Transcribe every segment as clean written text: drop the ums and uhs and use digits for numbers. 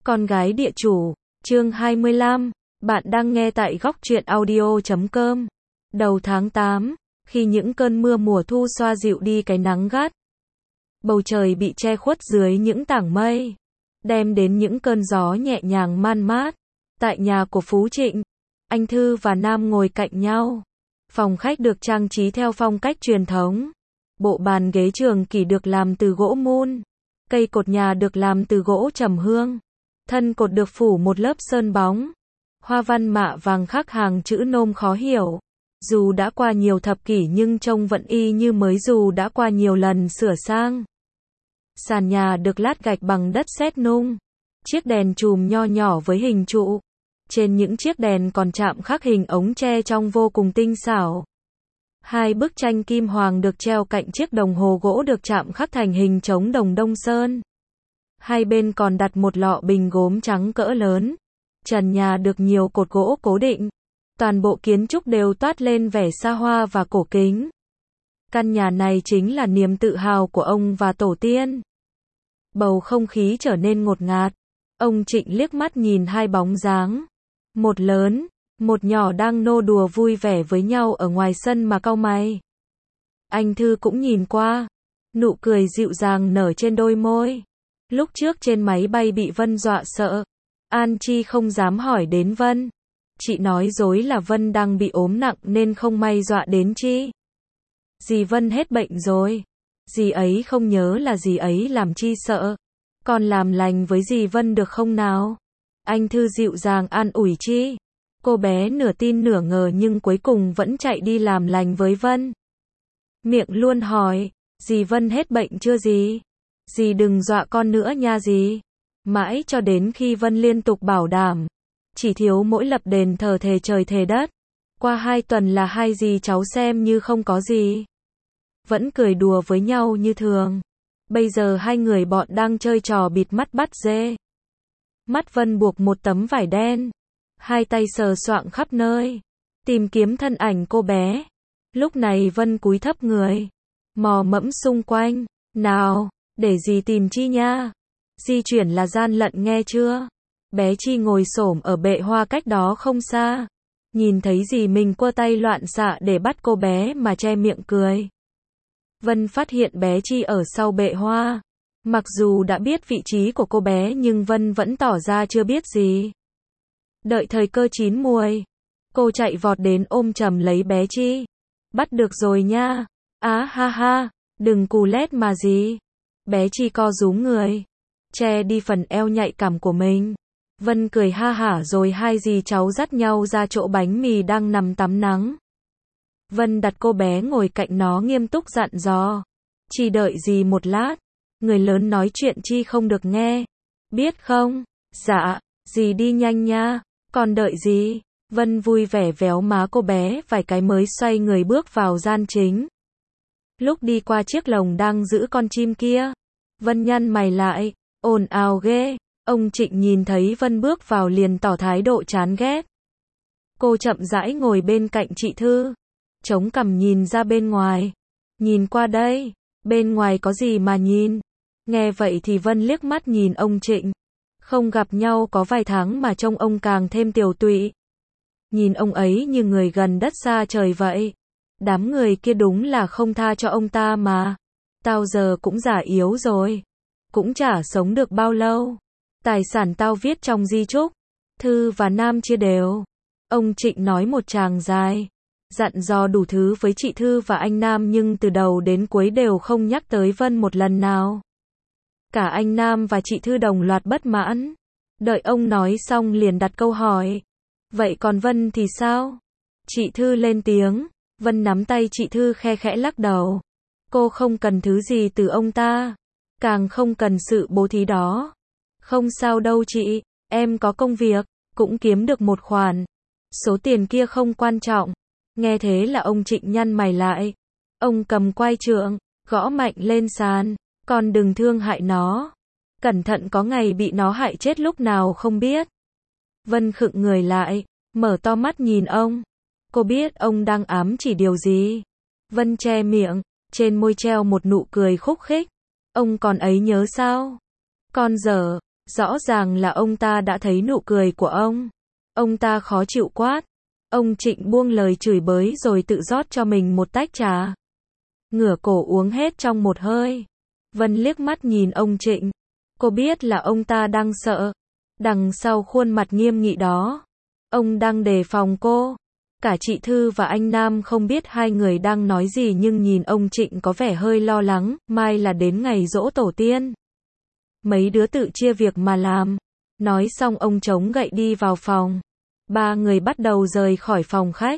Con gái địa chủ, chương 25, bạn đang nghe tại góc truyện audio.com. Đầu tháng 8, khi những cơn mưa mùa thu xoa dịu đi cái nắng gắt, bầu trời bị che khuất dưới những tảng mây, đem đến những cơn gió nhẹ nhàng man mát. Tại nhà của Phú Trịnh, anh Thư và Nam ngồi cạnh nhau. Phòng khách được trang trí theo phong cách truyền thống. Bộ bàn ghế trường kỷ được làm từ gỗ mun. Cây cột nhà được làm từ gỗ trầm hương. Thân cột được phủ một lớp sơn bóng. Hoa văn mạ vàng khắc hàng chữ nôm khó hiểu. Dù đã qua nhiều thập kỷ nhưng trông vẫn y như mới dù đã qua nhiều lần sửa sang. Sàn nhà được lát gạch bằng đất sét nung. Chiếc đèn chùm nho nhỏ với hình trụ. Trên những chiếc đèn còn chạm khắc hình ống tre trông vô cùng tinh xảo. Hai bức tranh kim hoàng được treo cạnh chiếc đồng hồ gỗ được chạm khắc thành hình trống đồng Đông Sơn. Hai bên còn đặt một lọ bình gốm trắng cỡ lớn. Trần nhà được nhiều cột gỗ cố định. Toàn bộ kiến trúc đều toát lên vẻ xa hoa và cổ kính. Căn nhà này chính là niềm tự hào của ông và tổ tiên. Bầu không khí trở nên ngột ngạt. Ông Trịnh liếc mắt nhìn hai bóng dáng. Một lớn, một nhỏ đang nô đùa vui vẻ với nhau ở ngoài sân mà cau mày. Anh Thư cũng nhìn qua. Nụ cười dịu dàng nở trên đôi môi. Lúc trước trên máy bay bị Vân dọa sợ. An Chi không dám hỏi đến Vân. Chị nói dối là Vân đang bị ốm nặng nên không may dọa đến Chi. Dì Vân hết bệnh rồi. Dì ấy không nhớ là dì ấy làm Chi sợ. Còn làm lành với dì Vân được không nào? Anh Thư dịu dàng an ủi Chi. Cô bé nửa tin nửa ngờ nhưng cuối cùng vẫn chạy đi làm lành với Vân. Miệng luôn hỏi, dì Vân hết bệnh chưa dì? Dì đừng dọa con nữa nha dì. Mãi cho đến khi Vân liên tục bảo đảm. Chỉ thiếu mỗi lập đền thờ thề trời thề đất. Qua 2 tuần là hai dì cháu xem như không có gì. Vẫn cười đùa với nhau như thường. Bây giờ hai người bọn đang chơi trò bịt mắt bắt dê. Mắt Vân buộc một tấm vải đen. Hai tay sờ soạng khắp nơi. Tìm kiếm thân ảnh cô bé. Lúc này Vân cúi thấp người. Mò mẫm xung quanh. Nào, để dì tìm Chi nha. Di chuyển là gian lận nghe chưa? Bé Chi ngồi xổm ở bệ hoa cách đó không xa. Nhìn thấy dì mình quơ tay loạn xạ để bắt cô bé mà che miệng cười. Vân phát hiện bé Chi ở sau bệ hoa. Mặc dù đã biết vị trí của cô bé nhưng Vân vẫn tỏ ra chưa biết gì. Đợi thời cơ chín muồi, cô chạy vọt đến ôm chầm lấy bé Chi. Bắt được rồi nha. Á ha ha, đừng cù lét mà gì. Bé Chi co rúm người, che đi phần eo nhạy cảm của mình. Vân cười ha hả rồi hai dì cháu dắt nhau ra chỗ bánh mì đang nằm tắm nắng. Vân đặt cô bé ngồi cạnh nó nghiêm túc dặn dò. Chỉ đợi dì một lát. Người lớn nói chuyện Chi không được nghe. Biết không? Dạ, dì đi nhanh nha. Còn đợi gì? Vân vui vẻ véo má cô bé vài cái mới xoay người bước vào gian chính. Lúc đi qua chiếc lồng đang giữ con chim kia, Vân nhăn mày lại, ồn ào ghê. Ông Trịnh nhìn thấy Vân bước vào liền tỏ thái độ chán ghét. Cô chậm rãi ngồi bên cạnh chị Thư, chống cằm nhìn ra bên ngoài. Nhìn qua đây, bên ngoài có gì mà nhìn? Nghe vậy thì Vân liếc mắt nhìn ông Trịnh. Không gặp nhau có vài tháng mà trông ông càng thêm tiều tụy. Nhìn ông ấy như người gần đất xa trời vậy. Đám người kia đúng là không tha cho ông ta mà. Tao giờ cũng già yếu rồi. Cũng chả sống được bao lâu. Tài sản tao viết trong di chúc. Thư và Nam chia đều. Ông Trịnh nói một tràng dài. Dặn dò đủ thứ với chị Thư và anh Nam nhưng từ đầu đến cuối đều không nhắc tới Vân một lần nào. Cả anh Nam và chị Thư đồng loạt bất mãn. Đợi ông nói xong liền đặt câu hỏi. Vậy còn Vân thì sao? Chị Thư lên tiếng. Vân nắm tay chị Thư khe khẽ lắc đầu. Cô không cần thứ gì từ ông ta. Càng không cần sự bố thí đó. Không sao đâu chị, em có công việc, cũng kiếm được một khoản. Số tiền kia không quan trọng. Nghe thế là ông Trịnh nhăn mày lại. Ông cầm quai trượng, gõ mạnh lên sàn. Con đừng thương hại nó. Cẩn thận có ngày bị nó hại chết lúc nào không biết. Vân khựng người lại, mở to mắt nhìn ông. Cô biết ông đang ám chỉ điều gì. Vân che miệng, trên môi treo một nụ cười khúc khích. Ông còn ấy nhớ sao? Con dở, Rõ ràng là ông ta đã thấy nụ cười của ông. Ông ta khó chịu quát. Ông Trịnh buông lời chửi bới rồi tự rót cho mình một tách trà. Ngửa cổ uống hết trong một hơi. Vân liếc mắt nhìn ông Trịnh. Cô biết là ông ta đang sợ. Đằng sau khuôn mặt nghiêm nghị đó, ông đang đề phòng cô. Cả chị Thư và anh Nam không biết hai người đang nói gì nhưng nhìn ông Trịnh có vẻ hơi lo lắng, mai là đến ngày giỗ tổ tiên. Mấy đứa tự chia việc mà làm. Nói xong ông chống gậy đi vào phòng. Ba người bắt đầu rời khỏi phòng khách.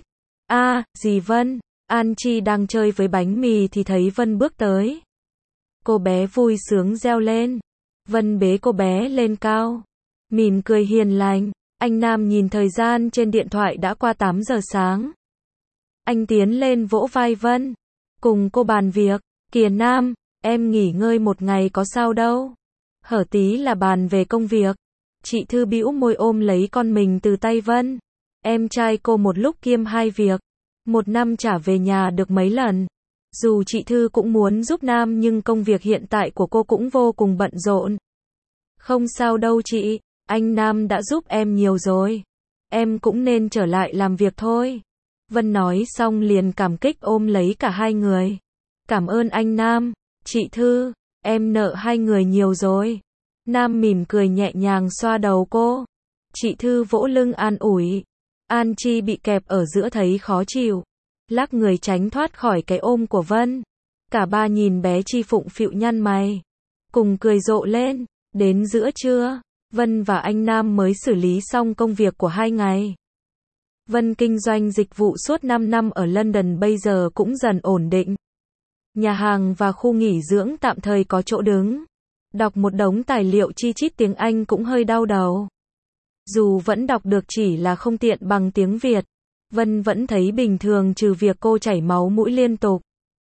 Dì Vân. An Chi đang chơi với bánh mì thì thấy Vân bước tới. Cô bé vui sướng reo lên. Vân bế cô bé lên cao. Mỉm cười hiền lành. Anh Nam nhìn thời gian trên điện thoại đã qua 8 giờ sáng. Anh tiến lên vỗ vai Vân. Cùng cô bàn việc. Kìa Nam, em nghỉ ngơi một ngày có sao đâu. Hở tí là bàn về công việc. Chị Thư bĩu môi ôm lấy con mình từ tay Vân. Em trai cô một lúc kiêm hai việc. Một năm chả về nhà được mấy lần. Dù chị Thư cũng muốn giúp Nam nhưng công việc hiện tại của cô cũng vô cùng bận rộn. Không sao đâu chị, anh Nam đã giúp em nhiều rồi. Em cũng nên trở lại làm việc thôi. Vân nói xong liền cảm kích ôm lấy cả hai người. Cảm ơn anh Nam, chị Thư, em nợ hai người nhiều rồi. Nam mỉm cười nhẹ nhàng xoa đầu cô. Chị Thư vỗ lưng an ủi. An Chi bị kẹp ở giữa thấy khó chịu. Lắc người tránh thoát khỏi cái ôm của Vân. Cả ba nhìn bé Chi phụng phịu nhăn mày. Cùng cười rộ lên. Đến giữa trưa, Vân và anh Nam mới xử lý xong công việc của 2 ngày. Vân kinh doanh dịch vụ suốt 5 năm ở London bây giờ cũng dần ổn định. Nhà hàng và khu nghỉ dưỡng tạm thời có chỗ đứng. Đọc một đống tài liệu chi chít tiếng Anh cũng hơi đau đầu. Dù vẫn đọc được chỉ là không tiện bằng tiếng Việt. Vân vẫn thấy bình thường trừ việc cô chảy máu mũi liên tục.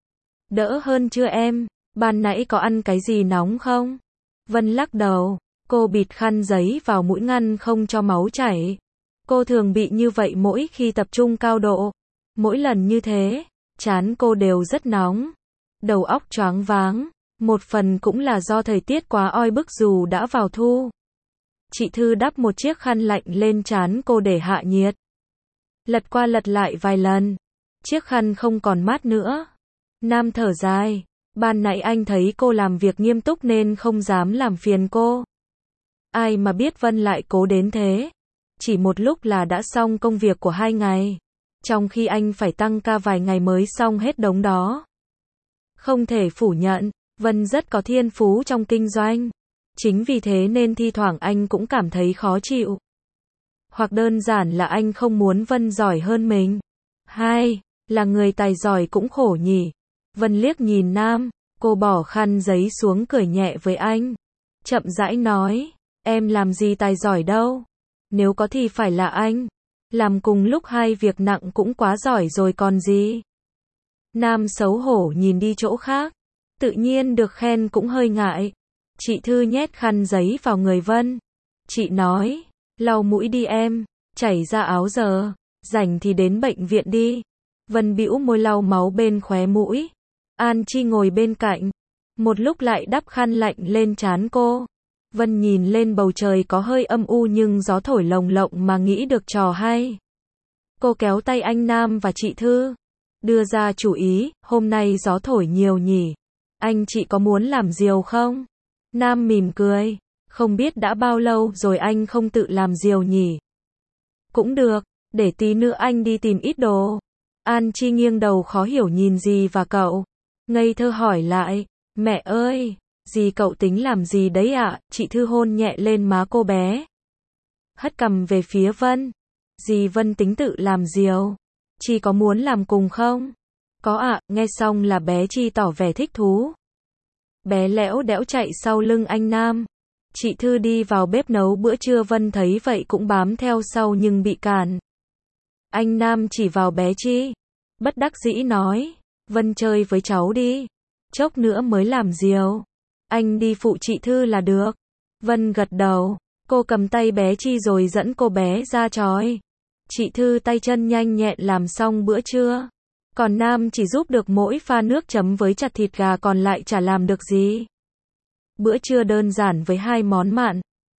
Đỡ hơn chưa em? Ban nãy có ăn cái gì nóng không? Vân lắc đầu. Cô bịt khăn giấy vào mũi ngăn không cho máu chảy. Cô thường bị như vậy mỗi khi tập trung cao độ. Mỗi lần như thế, trán cô đều rất nóng. Đầu óc choáng váng. Một phần cũng là do thời tiết quá oi bức dù đã vào thu. Chị Thư đắp một chiếc khăn lạnh lên trán cô để hạ nhiệt. Lật qua lật lại vài lần. Chiếc khăn không còn mát nữa. Nam thở dài. Ban nãy anh thấy cô làm việc nghiêm túc nên không dám làm phiền cô. Ai mà biết Vân lại cố đến thế. Chỉ một lúc là đã xong công việc của 2 ngày. Trong khi anh phải tăng ca vài ngày mới xong hết đống đó. Không thể phủ nhận, Vân rất có thiên phú trong kinh doanh. Chính vì thế nên thi thoảng anh cũng cảm thấy khó chịu. Hoặc đơn giản là anh không muốn Vân giỏi hơn mình. Hai, là người tài giỏi cũng khổ nhỉ. Vân liếc nhìn Nam, cô bỏ khăn giấy xuống cười nhẹ với anh. Chậm rãi nói, em làm gì tài giỏi đâu. Nếu có thì phải là anh. Làm cùng lúc 2 việc nặng cũng quá giỏi rồi còn gì. Nam xấu hổ nhìn đi chỗ khác. Tự nhiên được khen cũng hơi ngại. Chị Thư nhét khăn giấy vào người Vân. Chị nói, lau mũi đi em, chảy ra áo giờ, rảnh thì đến bệnh viện đi. Vân bĩu môi lau máu bên khóe mũi. An Chi ngồi bên cạnh, một lúc lại đắp khăn lạnh lên trán cô. Vân nhìn lên bầu trời có hơi âm u nhưng gió thổi lồng lộng mà nghĩ được trò hay. Cô kéo tay anh Nam và chị Thư, đưa ra chủ ý, hôm nay gió thổi nhiều nhỉ. Anh chị có muốn làm diều không? Nam mỉm cười, không biết đã bao lâu rồi anh không tự làm diều nhỉ. Cũng được, để tí nữa anh đi tìm ít đồ. An Chi nghiêng đầu khó hiểu nhìn dì và cậu. Ngây thơ hỏi lại, mẹ ơi, dì cậu tính làm gì đấy ạ? Chị Thư hôn nhẹ lên má cô bé. Hất cằm về phía Vân. Dì Vân tính tự làm diều. Chị có muốn làm cùng không? Có ạ, nghe xong là bé Chi tỏ vẻ thích thú. Bé lẽo đẽo chạy sau lưng anh Nam. Chị Thư đi vào bếp nấu bữa trưa Vân thấy vậy cũng bám theo sau nhưng bị cản. Anh Nam chỉ vào bé Chi. Bất đắc dĩ nói, Vân chơi với cháu đi. Chốc nữa mới làm diều. Anh đi phụ chị Thư là được. Vân gật đầu. Cô cầm tay bé Chi rồi dẫn cô bé ra chói. Chị Thư tay chân nhanh nhẹn làm xong bữa trưa. Còn Nam chỉ giúp được mỗi pha nước chấm với chặt thịt gà còn lại chả làm được gì. Bữa trưa đơn giản với 2 món mặn.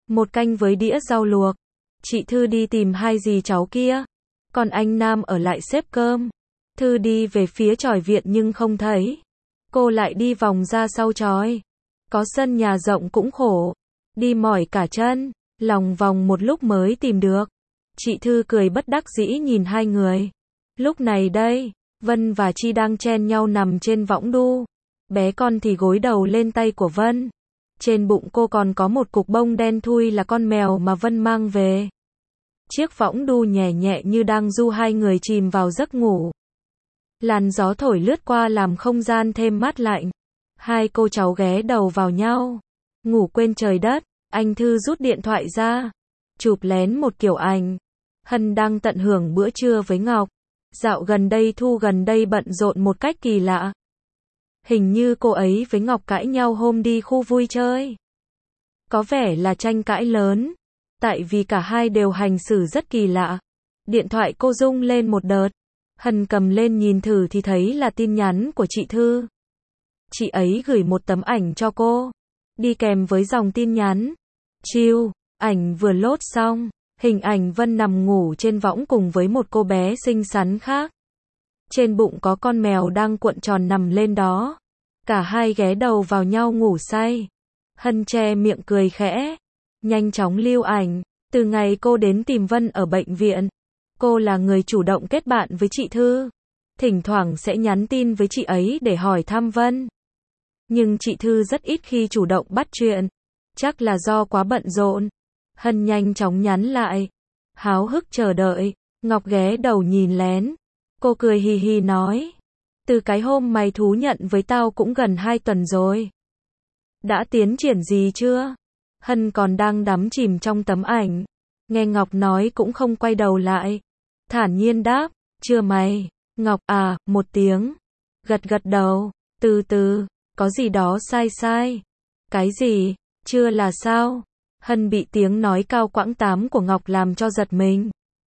một canh với đĩa rau luộc. Chị Thư đi tìm hai dì cháu kia. Còn anh Nam ở lại xếp cơm. Thư đi về phía chòi viện nhưng không thấy. Cô lại đi vòng ra sau chòi. Có sân nhà rộng cũng khổ. Đi mỏi cả chân. Lòng vòng một lúc mới tìm được. Chị Thư cười bất đắc dĩ nhìn hai người. Lúc này đây, Vân và Chi đang chen nhau nằm trên võng đu. Bé con thì gối đầu lên tay của Vân. Trên bụng cô còn có một cục bông đen thui là con mèo mà Vân mang về. Chiếc võng đu nhẹ nhẹ như đang du hai người chìm vào giấc ngủ. Làn gió thổi lướt qua làm không gian thêm mát lạnh. Hai cô cháu ghé đầu vào nhau. Ngủ quên trời đất. Anh Thư rút điện thoại ra. Chụp lén một kiểu ảnh. Hân đang tận hưởng bữa trưa với Ngọc. Dạo gần đây Thu gần đây bận rộn một cách kỳ lạ. Hình như cô ấy với Ngọc cãi nhau hôm đi khu vui chơi. Có vẻ là tranh cãi lớn. Tại vì cả hai đều hành xử rất kỳ lạ. Điện thoại cô rung lên một đợt. Hân cầm lên nhìn thử thì thấy là tin nhắn của chị Thư. Chị ấy gửi một tấm ảnh cho cô. Đi kèm với dòng tin nhắn. Chill, ảnh vừa load xong. Hình ảnh Vân nằm ngủ trên võng cùng với một cô bé xinh xắn khác. Trên bụng có con mèo đang cuộn tròn nằm lên đó. Cả hai ghé đầu vào nhau ngủ say. Hân che miệng cười khẽ. Nhanh chóng lưu ảnh. Từ ngày cô đến tìm Vân ở bệnh viện, cô là người chủ động kết bạn với chị Thư. Thỉnh thoảng sẽ nhắn tin với chị ấy để hỏi thăm Vân. Nhưng chị Thư rất ít khi chủ động bắt chuyện. Chắc là do quá bận rộn. Hân nhanh chóng nhắn lại. Háo hức chờ đợi. Ngọc ghé đầu nhìn lén. Cô cười hì hì nói. Từ cái hôm mày thú nhận với tao cũng gần 2 tuần rồi. Đã tiến triển gì chưa? Hân còn đang đắm chìm trong tấm ảnh. Nghe Ngọc nói cũng không quay đầu lại. Thản nhiên đáp. Chưa mày. Ngọc à, một tiếng. Gật gật đầu. Từ từ. Có gì đó sai sai. Cái gì? Chưa là sao? Hân bị tiếng nói cao quãng tám của Ngọc làm cho giật mình.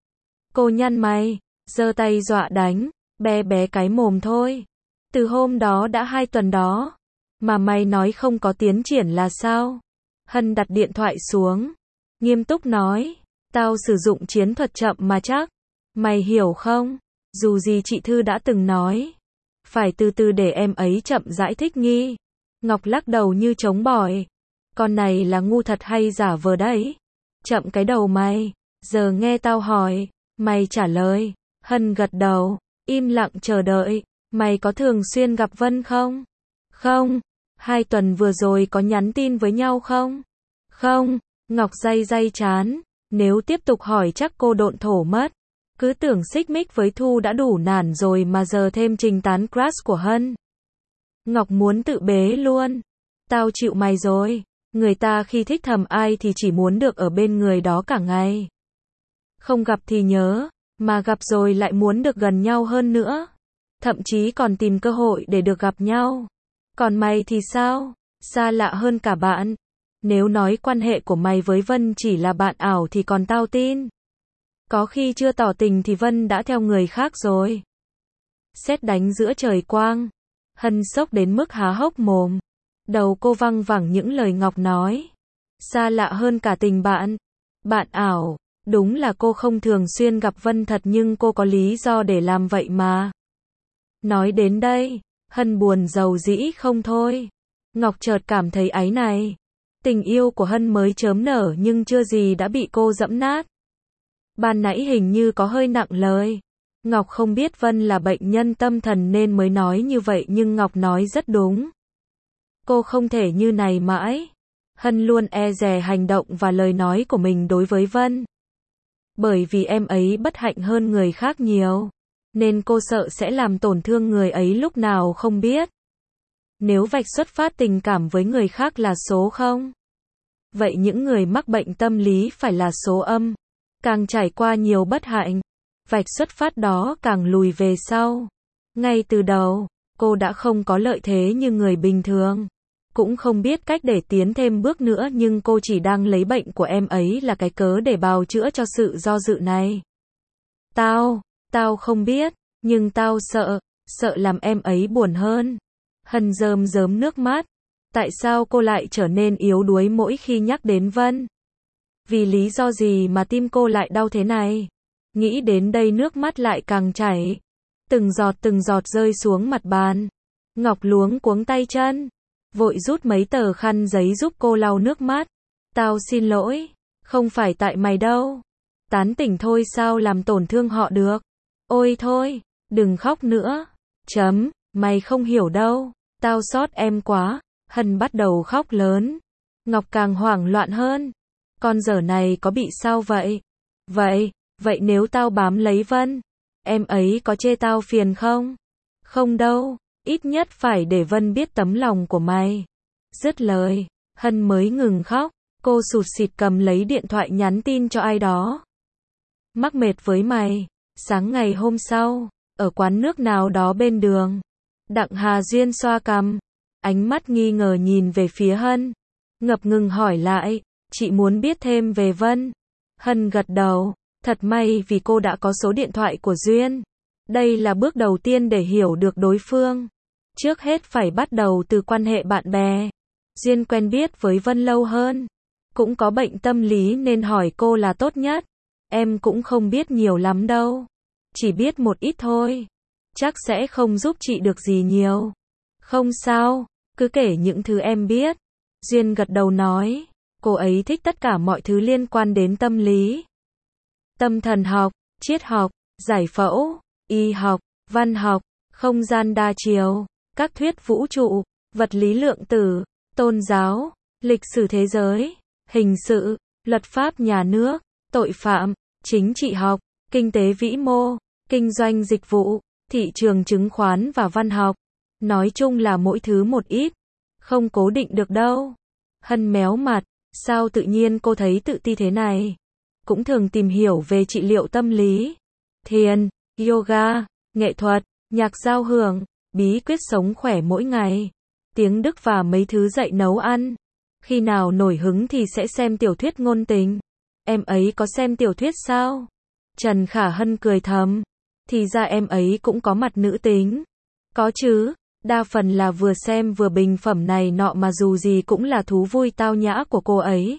Cô nhăn mày, giơ tay dọa đánh, bé bé cái mồm thôi. Từ hôm đó đã 2 tuần đó. Mà mày nói không có tiến triển là sao? Hân đặt điện thoại xuống. Nghiêm túc nói. Tao sử dụng chiến thuật chậm mà chắc. Mày hiểu không? Dù gì chị Thư đã từng nói. Phải từ từ để em ấy chậm rãi thích nghi. Ngọc lắc đầu như chống bỏi. Con này là ngu thật hay giả vờ đấy? Chậm cái đầu mày. Giờ nghe tao hỏi. Mày trả lời. Hân gật đầu. Im lặng chờ đợi. Mày có thường xuyên gặp Vân không? Không. 2 tuần vừa rồi có nhắn tin với nhau không? Không. Ngọc day day chán. Nếu tiếp tục hỏi chắc cô độn thổ mất. Cứ tưởng xích mích với Thu đã đủ nản rồi mà giờ thêm trình tán crush của Hân. Ngọc muốn tự bế luôn. Tao chịu mày rồi. Người ta khi thích thầm ai thì chỉ muốn được ở bên người đó cả ngày. Không gặp thì nhớ, mà gặp rồi lại muốn được gần nhau hơn nữa. Thậm chí còn tìm cơ hội để được gặp nhau. Còn mày thì sao? Xa lạ hơn cả bạn. Nếu nói quan hệ của mày với Vân chỉ là bạn ảo thì còn tao tin. Có khi chưa tỏ tình thì Vân đã theo người khác rồi. Sét đánh giữa trời quang. Hân sốc đến mức há hốc mồm. Đầu cô văng vẳng những lời Ngọc nói. Xa lạ hơn cả tình bạn. Bạn ảo. Đúng là cô không thường xuyên gặp Vân thật nhưng cô có lý do để làm vậy mà. Nói đến đây, Hân buồn rầu rĩ không thôi. Ngọc chợt cảm thấy áy náy. Tình yêu của Hân mới chớm nở nhưng chưa gì đã bị cô dẫm nát. Ban nãy hình như có hơi nặng lời. Ngọc không biết Vân là bệnh nhân tâm thần nên mới nói như vậy nhưng Ngọc nói rất đúng. Cô không thể như này mãi. Hân luôn e dè hành động và lời nói của mình đối với Vân. Bởi vì em ấy bất hạnh hơn người khác nhiều. Nên cô sợ sẽ làm tổn thương người ấy lúc nào không biết. Nếu vạch xuất phát tình cảm với người khác là số 0. Vậy những người mắc bệnh tâm lý phải là số âm. Càng trải qua nhiều bất hạnh, vạch xuất phát đó càng lùi về sau. Ngay từ đầu, cô đã không có lợi thế như người bình thường. Cũng không biết cách để tiến thêm bước nữa nhưng cô chỉ đang lấy bệnh của em ấy là cái cớ để bào chữa cho sự do dự này. Tao không biết, nhưng tao sợ làm em ấy buồn hơn. Hân rơm rớm nước mắt. Tại sao cô lại trở nên yếu đuối mỗi khi nhắc đến Vân? Vì lý do gì mà tim cô lại đau thế này? Nghĩ đến đây nước mắt lại càng chảy. Từng giọt rơi xuống mặt bàn. Ngọc luống cuống tay chân. Vội rút mấy tờ khăn giấy giúp cô lau nước mắt. Tao xin lỗi. Không phải tại mày đâu. Tán tỉnh thôi sao làm tổn thương họ được. Ôi thôi, đừng khóc nữa. Mày không hiểu đâu. Tao xót em quá. Hân bắt đầu khóc lớn. Ngọc càng hoảng loạn hơn. Con dở này có bị sao vậy? Vậy nếu tao bám lấy Vân, em ấy có chê tao phiền không? Không đâu, ít nhất phải để Vân biết tấm lòng của mày. Dứt lời, Hân mới ngừng khóc, cô sụt sịt cầm lấy điện thoại nhắn tin cho ai đó. Mắc mệt với mày. Sáng ngày hôm sau, ở quán nước nào đó bên đường, Đặng Hà Duyên xoa cằm, ánh mắt nghi ngờ nhìn về phía Hân, ngập ngừng hỏi lại, chị muốn biết thêm về Vân. Hân gật đầu, thật may vì cô đã có số điện thoại của Duyên. Đây là bước đầu tiên để hiểu được đối phương. Trước hết phải bắt đầu từ quan hệ bạn bè. Duyên quen biết với Vân lâu hơn, cũng có bệnh tâm lý nên hỏi cô là tốt nhất. Em cũng không biết nhiều lắm đâu, chỉ biết một ít thôi. Chắc sẽ không giúp chị được gì nhiều. Không sao, cứ kể những thứ em biết. Duyên gật đầu nói, cô ấy thích tất cả mọi thứ liên quan đến tâm lý. Tâm thần học, triết học, giải phẫu, y học, văn học, không gian đa chiều, các thuyết vũ trụ, vật lý lượng tử, tôn giáo, lịch sử thế giới, hình sự, luật pháp nhà nước, tội phạm, chính trị học, kinh tế vĩ mô, kinh doanh dịch vụ, thị trường chứng khoán và văn học. Nói chung là mỗi thứ một ít, không cố định được đâu. Hân méo mặt, sao tự nhiên cô thấy tự ti thế này? Cũng thường tìm hiểu về trị liệu tâm lý, thiền, yoga, nghệ thuật, nhạc giao hưởng, bí quyết sống khỏe mỗi ngày, tiếng Đức và mấy thứ dạy nấu ăn. Khi nào nổi hứng thì sẽ xem tiểu thuyết ngôn tình. Em ấy có xem tiểu thuyết sao? Trần Khả Hân cười thầm. Thì ra em ấy cũng có mặt nữ tính. Có chứ, đa phần là vừa xem vừa bình phẩm này nọ mà dù gì cũng là thú vui tao nhã của cô ấy.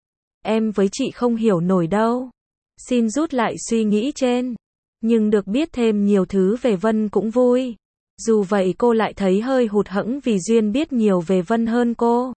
Em với chị không hiểu nổi đâu. Xin rút lại suy nghĩ trên. Nhưng được biết thêm nhiều thứ về Vân cũng vui. Dù vậy cô lại thấy hơi hụt hẫng vì Duyên biết nhiều về Vân hơn cô.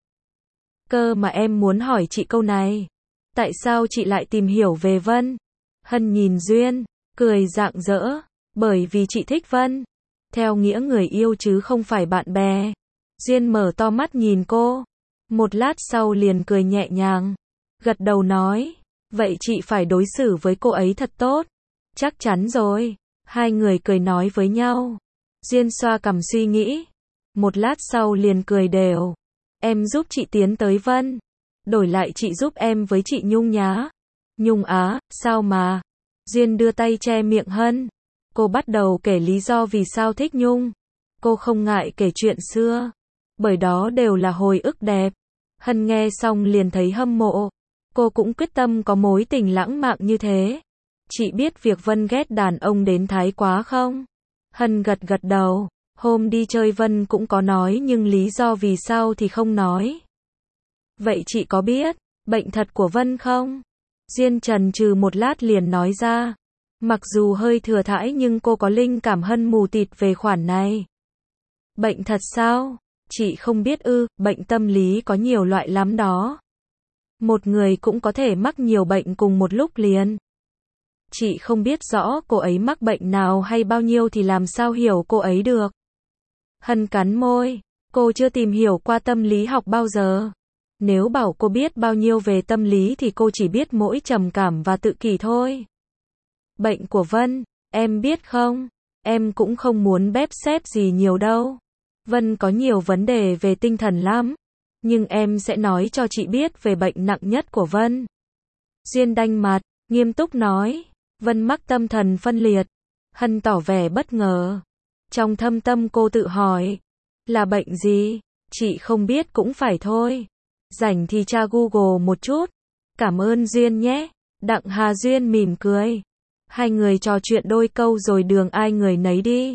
Cơ mà em muốn hỏi chị câu này. Tại sao chị lại tìm hiểu về Vân? Hân nhìn Duyên, cười rạng rỡ. Bởi vì chị thích Vân. Theo nghĩa người yêu chứ không phải bạn bè. Duyên mở to mắt nhìn cô. Một lát sau liền cười nhẹ nhàng. Gật đầu nói. Vậy chị phải đối xử với cô ấy thật tốt. Chắc chắn rồi. Hai người cười nói với nhau. Duyên xoa cằm suy nghĩ. Một lát sau liền cười đều. Em giúp chị tiến tới Vân. Đổi lại chị giúp em với chị Nhung nhá. Nhung á, sao mà? Duyên đưa tay che miệng Hân. Cô bắt đầu kể lý do vì sao thích Nhung. Cô không ngại kể chuyện xưa. Bởi đó đều là hồi ức đẹp. Hân nghe xong liền thấy hâm mộ. Cô cũng quyết tâm có mối tình lãng mạn như thế. Chị biết việc Vân ghét đàn ông đến thái quá không? Hân gật đầu. Hôm đi chơi Vân cũng có nói nhưng lý do vì sao thì không nói. Vậy chị có biết bệnh thật của Vân không? Duyên chần chừ một lát liền nói ra. Mặc dù hơi thừa thãi nhưng cô có linh cảm Hân mù tịt về khoản này. Bệnh thật sao? Chị không biết ư? Bệnh tâm lý có nhiều loại lắm đó. Một người cũng có thể mắc nhiều bệnh cùng một lúc liền. Chị không biết rõ cô ấy mắc bệnh nào hay bao nhiêu thì làm sao hiểu cô ấy được. Hân cắn môi. Cô chưa tìm hiểu qua tâm lý học bao giờ. Nếu bảo cô biết bao nhiêu về tâm lý thì cô chỉ biết mỗi trầm cảm và tự kỷ thôi. Bệnh của Vân, em biết không? Em cũng không muốn bép xép gì nhiều đâu. Vân có nhiều vấn đề về tinh thần lắm. Nhưng em sẽ nói cho chị biết về bệnh nặng nhất của Vân. Duyên đanh mặt, nghiêm túc nói. Vân mắc tâm thần phân liệt. Hân tỏ vẻ bất ngờ. Trong thâm tâm cô tự hỏi. Là bệnh gì? Chị không biết cũng phải thôi. Rảnh thì tra Google một chút. Cảm ơn Duyên nhé. Đặng Hà Duyên mỉm cười. Hai người trò chuyện đôi câu rồi đường ai người nấy đi.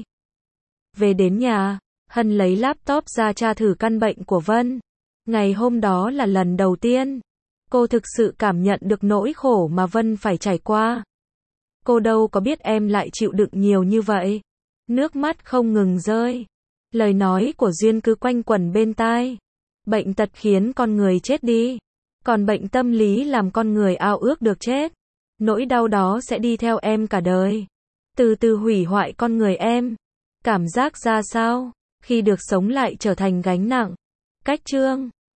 Về đến nhà, Hân lấy laptop ra tra thử căn bệnh của Vân. Ngày hôm đó là lần đầu tiên Cô thực sự cảm nhận được nỗi khổ mà Vân phải trải qua. Cô đâu có biết em lại chịu đựng nhiều như vậy. Nước mắt không ngừng rơi. Lời nói của Duyên cứ quanh quẩn bên tai. Bệnh tật khiến con người chết đi. Còn bệnh tâm lý làm con người ao ước được chết. Nỗi đau đó sẽ đi theo em cả đời. Từ từ hủy hoại con người em. Cảm giác ra sao khi được sống lại trở thành gánh nặng? Cách chương